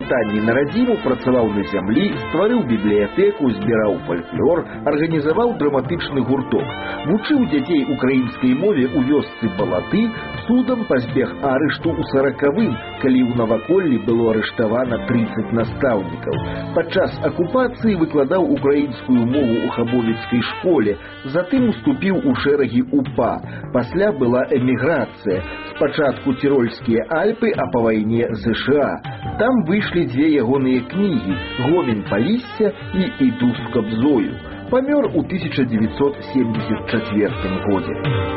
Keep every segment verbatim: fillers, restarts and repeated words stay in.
вяртанні на радзіму працаваў на зямлі, стварыў бібліятэку, збіраў фальклор, арганізаваў драматычны гурток. Вучыў дзяцей украінскай мове ў вёсцы Балаты, цудам пазбег арышту ў саракавым, калі ў наваколлі было арыштавана трыццаць настаўнікаў. Падчас акупацыі выкладаў украінскую мову ў хабовіцкай школе, затым уступіў у шэрагі УПА. Пасля была эміграцыя. Спачатку Цірольскія Альпы, а па вайне ЗША. Там выйшлі дзве ягоныя кнігі «Гомін Палісся» і «Іду з Кабзою». Памёр у тысяча девятьсот семьдесят четвёртым годзе.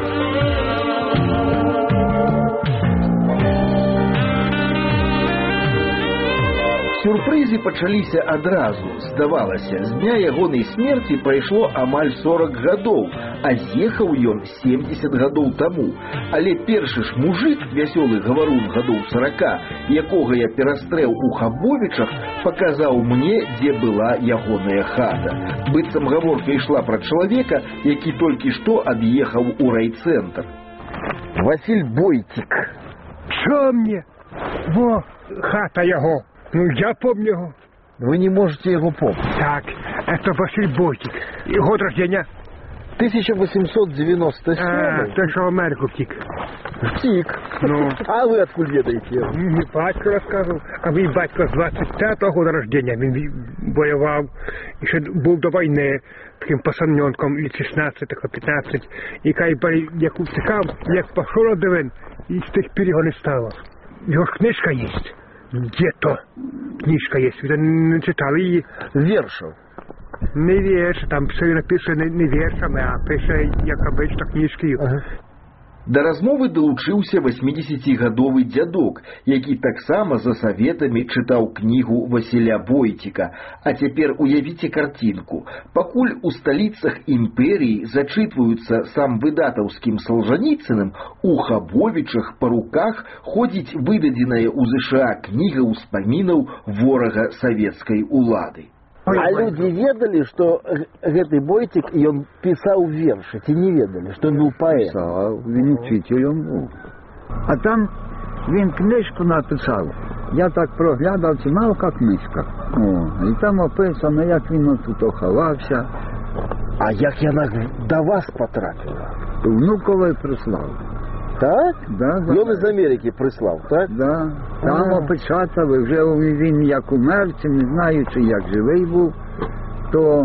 Сюрпрызы пачаліся адразу. Здавалася, з дня ягонай смерці прайшло амаль сорок гадоў, а з'ехаў ён семьдесят гадоў таму. Але першы ж мужык, вясёлы гаварун гадоў сорока, якога я перастрэў у Хабовічах, паказаў мне, дзе была ягоная хата. Быццам гаворка ішла пра чалавека, які толькі што ад'ехаў у райцэнтр. Васіль Бойтик. Чё мне? Во, хата яго. Ну, я помню его. Вы не можете его помнить? Так, это Василь Бойтик. И год рождения? тысяча восемьсот девяносто седьмой. А, ты что в Америку втик? Втик. Ну. А вы откуда ведаете? Мне батька рассказывал. А вы батька с двадцать пятого года рождения. Он воевал. Еще был до войны. Таким пацаненком, лет шестнадцать, пятнадцать. И когда я втекал, я пошел один, и с тех пор его не стало. Его книжка есть. Где-то книжка есть, вы не читали її? Вершов. Не вірш, там все написано не вершами, а пише, як обично, книжки. Ага. Да размовы далучыўся восьмидесятигадовы дзядок, які таксама за саветамі чытаў кнігу Васіля Бойтика. А цяпер уявіце картинку. Пакуль у сталіцах імперіі зачытваюцца сам выдатаўскім Салжаніцыным, у Хабовічах па руках ходзіць выдадзеная ў ЗША кніга ўспамінаў ворага савецкай улады. А люди ведали, что гэты Бойтик, и он писал верши, те не ведали, что он был поэт. Писал, він вчитель он був. А там він книжку написав. Я так проглядав, це малка книжка. О, і там описано, як він тут ховався. А як яна до вас потрапила? Внукові прислав. Так? Да, да. Він із Америки прислав, так? Да. Там опечатали, вже він як умер, чи не знаю, чи як живий був, то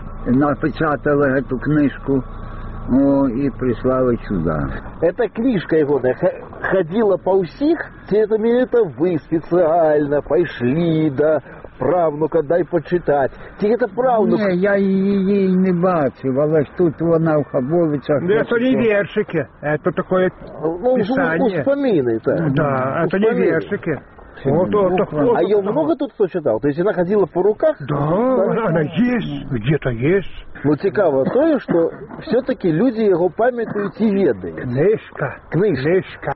напечатали цю книжку, о, і прислали сюди. Эта книжка его ходила по всіх, чи это, это вы специально пошли, да, правнука дай почитати. Чи це правнук? Ні, я її не бачив, але ж тут вона в Хабовичах. Да, это не вершики, это такое ну, писание. Успомины, так. Да, это не вершики. Вот, вот, вот, вот, а ее много тут кто читал? То есть она ходила по руках? Да, да, она есть, где-то есть. Ну, цікаво то, что все-таки люди его памятуют и ведают. Книжка. Книжка.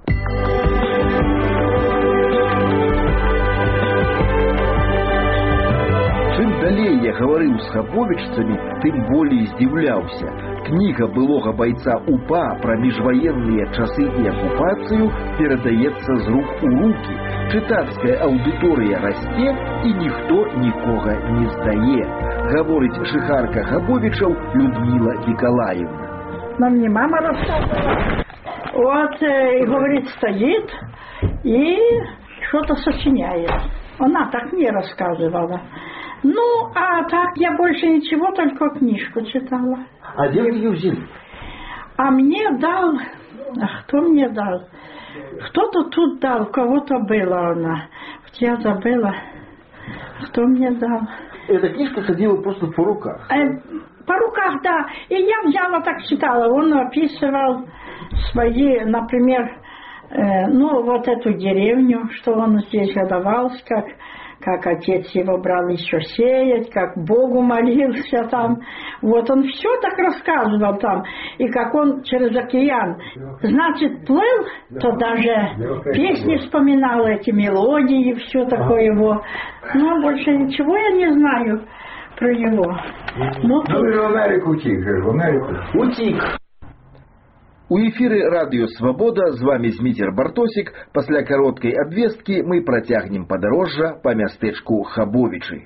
Чым далей я гаварыў з хабовічцамі, тым болей здзіўляўся. Кніга былога байца УПА пра міжваенныя часы і акупацыю перадаецца з рук у рукі. Чытацкая аўдыторыя расце, і ніхто нікога не здае. Гаворыць жыхарка Хабовічаў Людмила Николаевна. Нам мне мама рассказывала. Вот, э, говорит, стоит и что-то сочиняет. Она так мне рассказывала. Ну, а так я больше ничего, только книжку читала. А где вы ее взяли? А мне дал... А кто мне дал? Кто-то тут дал, кого-то была она. Я забыла, кто мне дал. Эта книжка ходила просто по руках? Э, по руках, да. И я взяла, так читала. Он описывал свои, например, э, ну, вот эту деревню, что он здесь годовался, как... как отец его брал еще сеять, как Богу молился там. Вот он все так рассказывал там. И как он через океан, значит, плыл, то даже песни вспоминал, эти мелодии, все такое его. Но больше ничего я не знаю про него. Ну, ну в Америку утік, в Америку. Утік. У эфіры радыё «Свабода», з вами Зміцер Бартосік. Пасля кароткай абвесткі мы працягнем падарожжа па мястэчку Хабовічы.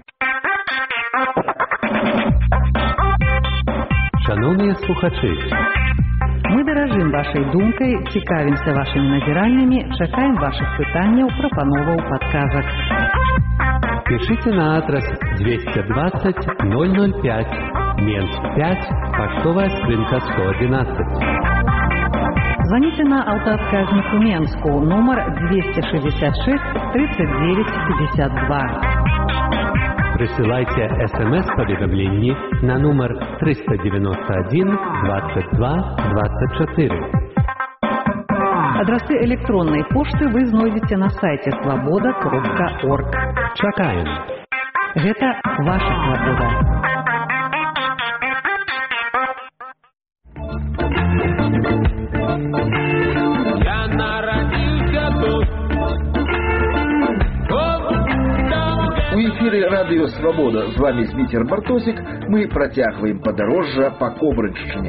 Шановні слухачі, мы даражым вашай думкай, цікавімся вашымі назіраннямі, чакаем вашых пытанняў, прапановаў, падказак. пишите на адрес двести двадцать ноль ноль пять, Менск пять, поштовая скрынка сто одиннадцать. Звоните на автоотказник в Менску, номер двести шестьдесят шесть тридцать девять пятьдесят два. Присылайте смс-поведомление на номер триста девяносто один двадцать два двадцать четыре. Адресы электронной почты вы знойдете на сайте свобода кропка орг. Чакаем. Это ваша свобода. Я народился тут. У эфіры радыё «Свабода», з вами Зміцер Бартосік. Мы працягваем падарожжа па Кобрыншчыне.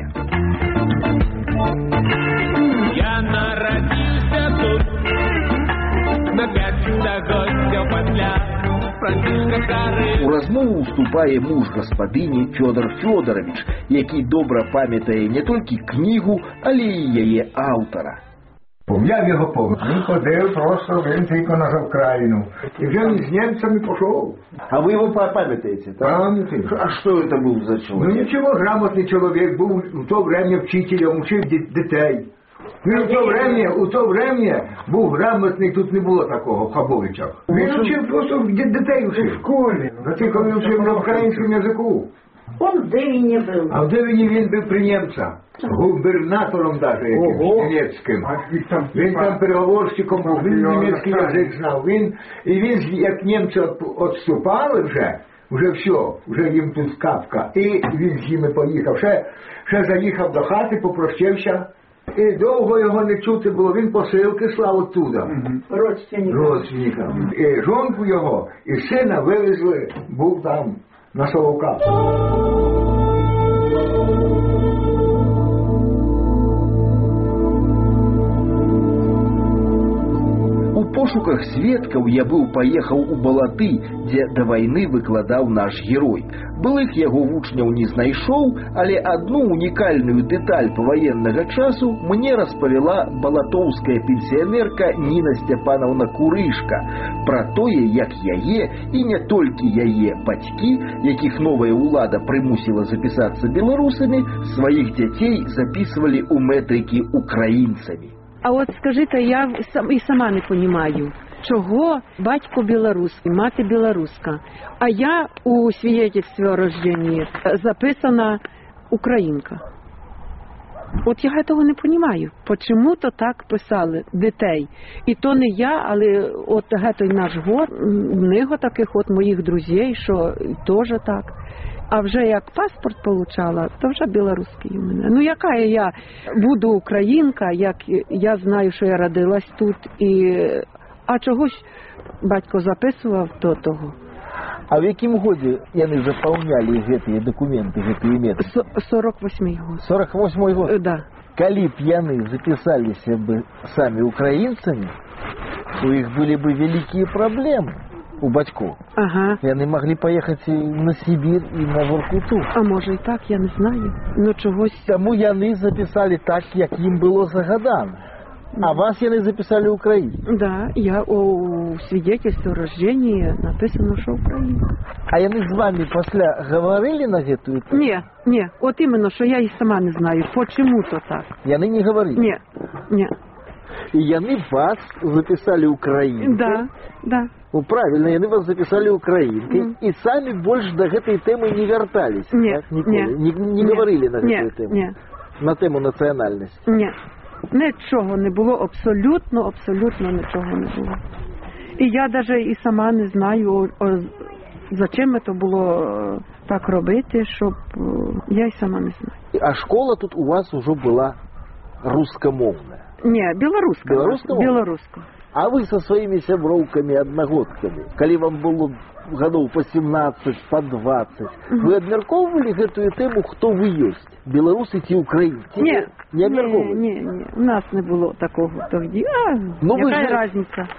Я народился тут. На пять стагоддзяў пасля французскай кары. У размову уступае муж гаспадыні Фёдор Фёдорович, які добра памятае не толькі кнігу, але і яе аўтара. Я його помню. Він ходив просто, він тільки на Україну. І вже він з німцями пішов. А вы его памятаете? Пам'ятаю. А что это был за Ну человек? нічого, грамотний чоловік, був у то время вчителем, учив дітей. Він у то время, у то время був грамотний, тут не було такого в Хабовичах. Він учив просто дітей в школі. За тим, коли він учив на українському язику. Он в Девине был. А в Девині він був при німця. Губернатором даже якимось німецьким. Він там переговорщиком був, він німецький язик знав. Він, і він, як німці відступали вже, вже все, вже їм тут капка. І він з ними поїхав. Ще, ще заїхав до хати, попрощався. І довго його не чути було, він посилки слав оттуда. Родственникам. Родственникам. І жонку його, і сина вивезли, був там на Соловках. У пошуках сведкаў я быў паехаў у Балаты, дзе да вайны выкладаў наш герой. Былых яго вучняў не знайшоў, але адну унікальную дэталь паваеннага часу мне распавяла балатоўская пенсіянерка Ніна Сцяпанаўна Курышка пра тое, як яе і не толькі яе бацькі, якіх новая ўлада прымусіла запісацца беларусамі, сваіх дзяцей записывали у метрики українцями. А от скажите, я сам, і сама не розумію, чого батько білоруський, мати білоруська, а я у свідетельстві о рожденні записана українка. От я того не розумію, чому то так писали дітей. І то не я, але от той наш гор, в них таких от моїх друзів, що теж так. А вже як паспорт получала, то вже білоруський у мене. Ну яка я буду українка, як я знаю, що я родилась тут, і а чогось батько записував до того. А в якім годі яны запаўнялі гэтыя дакументы, гэтыя меты? сорок восьмой год. сорок восьмой год? Да. Калі б яны запісаліся бы самі украінцамі, то іх былі бы вялікія праблемы у бацькоў. Ага. Яны маглі паехаць на Сібір і на Воркуту. А може і так, я не знаю. Ну чогось... Таму яны запісалі так, як ім было загадана. А вас яны записали Украину? Да, я у свидетельстве о рождении написано, что Украина. А яны з вами пасля говорили на гэтую тему? Не, не, вот именно, что я и сама не знаю, почему-то так. Яны не говорили? Не, не. И яны вас записали украинкой? Да, да. Ну, правильно, яны вас записали украинкой, mm. и сами больше до этой темы не вертались? Нет, так, не, не, не нет, говорили на нет, эту тему? Нет. На тему національності? Ні. Нічого не було, абсолютно, абсолютно нічого не було. І я навіть і сама не знаю, о, о, за чим це було так робити, щоб я і сама не знаю. А школа тут у вас уже була рускомовна? Ні, білоруська. Білоруська? Білоруська. А вы со своими сяброўкамі-аднагодкамі, калі вам было гадоў па семнаццаць, па дваццаць, вы абмяркоўвалі гэтую тэму, хто вы ёсць? Беларусы ці украінцы? Не, не абмяркоўвалі? Не, не, не, у нас не було такого тоді. А, ну, яка же... разниця?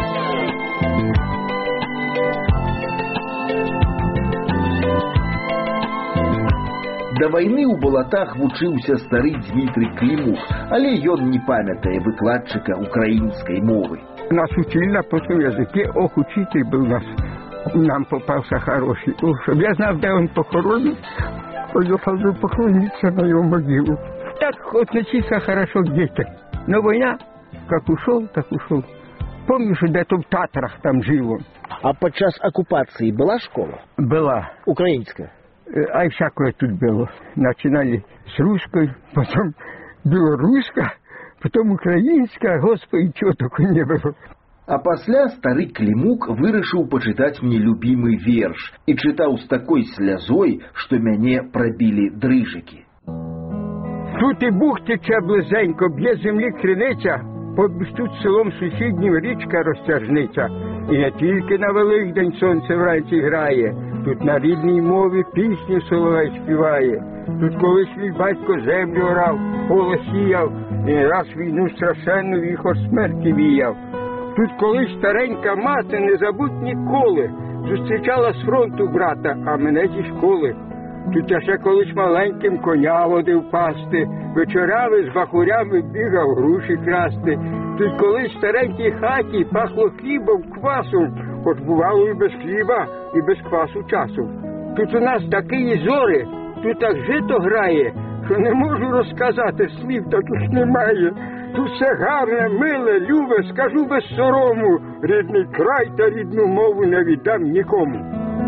Да вайны ў балатах вучыўся стары Дмітрый Клімук, але ён не памятае выкладчыка украінскай мовы. Нас учили на польском языке, ох, учитель был нас, нам попался хороший. Ох, чтобы я знал, где он похоронен, поехал бы похорониться на его могилу. Так хоть учиться хорошо к детям. Но война, как ушел, так ушел. Помнишь, где-то в Татрах там жил он. А подчас оккупации была школа? Была. Украинская? А всякое тут было. Начинали с русской, потом белорусская, потом украинская, господи, чего только не было. А пасля стары Клімук вырашыў пачытаць мне любімы верш і чытаў з такой слязой, што мяне прабілі дрыжыкі. Тут і бухтиться близенько, б'є землі криниця, побіж тут селом сусіднім річка розтяжниця. І не тільки на Великдень сонце вранці грає, тут на рідній мові пісню соловей співає. Тут колись мій батько землю орав, поле сіяв, і не раз війну страшенну віхор смерті віяв. Тут колись старенька мати, не забудь ніколи, зустрічала з фронту брата, а мене зі школи. Тут я ще колись маленьким коня водив пасти, вечорами з бахурями бігав груші красти. Тут колись в старенькій хаті пахло хлібом, квасом, хоч бувало і без хліба, і без квасу часу. Тут у нас такі зори, тут так жито грає, що не можу розказати, слів таких немає. Тут все гарне, миле, любе, скажу без сорому, рідний край та рідну мову не віддам нікому.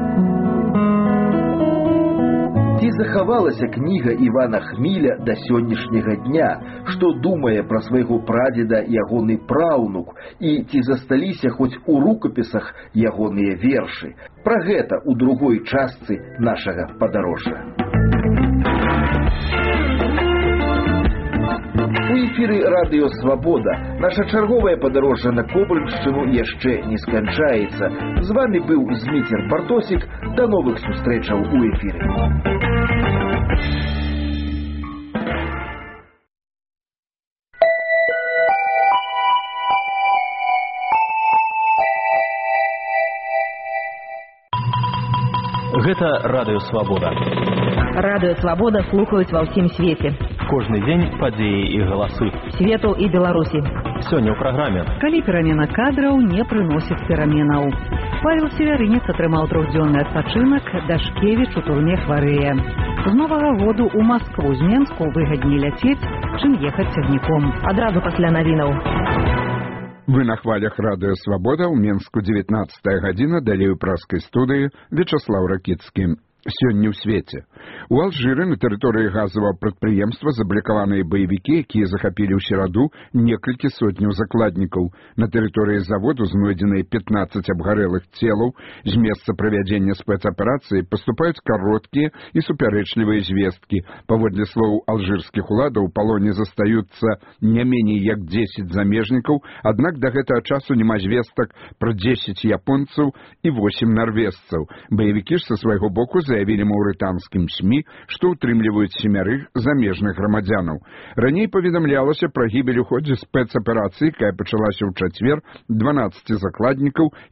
Ці захавалася кніга Івана Хміля да сённяшняга дня, што думае пра свайго прадзеда ягоны праўнук, і ці засталіся хоць у рукапісах ягоныя вершы. Пра гэта ў другой частцы нашага падарожжа. У эфіры радыё «Свабода». Наша чарговае падарожжа на Кобрыншчыну яшчэ не сканчаецца. З вамі быў Зміцер Бартосік. Да новых сустрэчаў у эфіры. Гэта радыё «Свабода». Радыё «Свабода» слухаюць ва ўсім свеце. Кожны дзень падзеі і галасы. Свету і Беларусі. Сёння ў праграме. Калі перамена кадраў не прыносіць пераменаў. Павел Севярынец атрымаў трохдзённы адпачынак, Дашкевіч у турме хварэе. З новага году ў Маскву з Менску выгадней ляцець, чым ехаць цягніком. Адразу пасля навінаў. Вы на хвалях радыё «Свабода», ў Менску дзевятнаццатая гадзіна, далей у праскай студыі Вячаслаў Ракіцкі. Сёння ў свеце. У Алжыры на тэрыторыі газавага прадпрыемства заблокаваныя баевікі, якія захапілі ў сераду некалькі сотняў закладнікаў. На тэрыторыі заводу знойдзеныя пятнаццаць абгарэлых целаў. З месца правядзення спецаперацыі паступаюць кароткія і супярэчлівыя звесткі. Паводле слоў алжырскіх уладаў у палоне застаюцца не меней як дзесяць замежнікаў, аднак да гэтага часу няма звестак пра дзесяць японцаў і восем нарвежцаў. Баевікі ж са свайго боку заявілі маўрытанскім СМІ, што ўтрымліваюць семярых замежных грамадзянаў. Раней паведамлялася пра гібель у ходзе спецаперацыі, якая пачалася ў чацвер, дванаццаць закладнікаў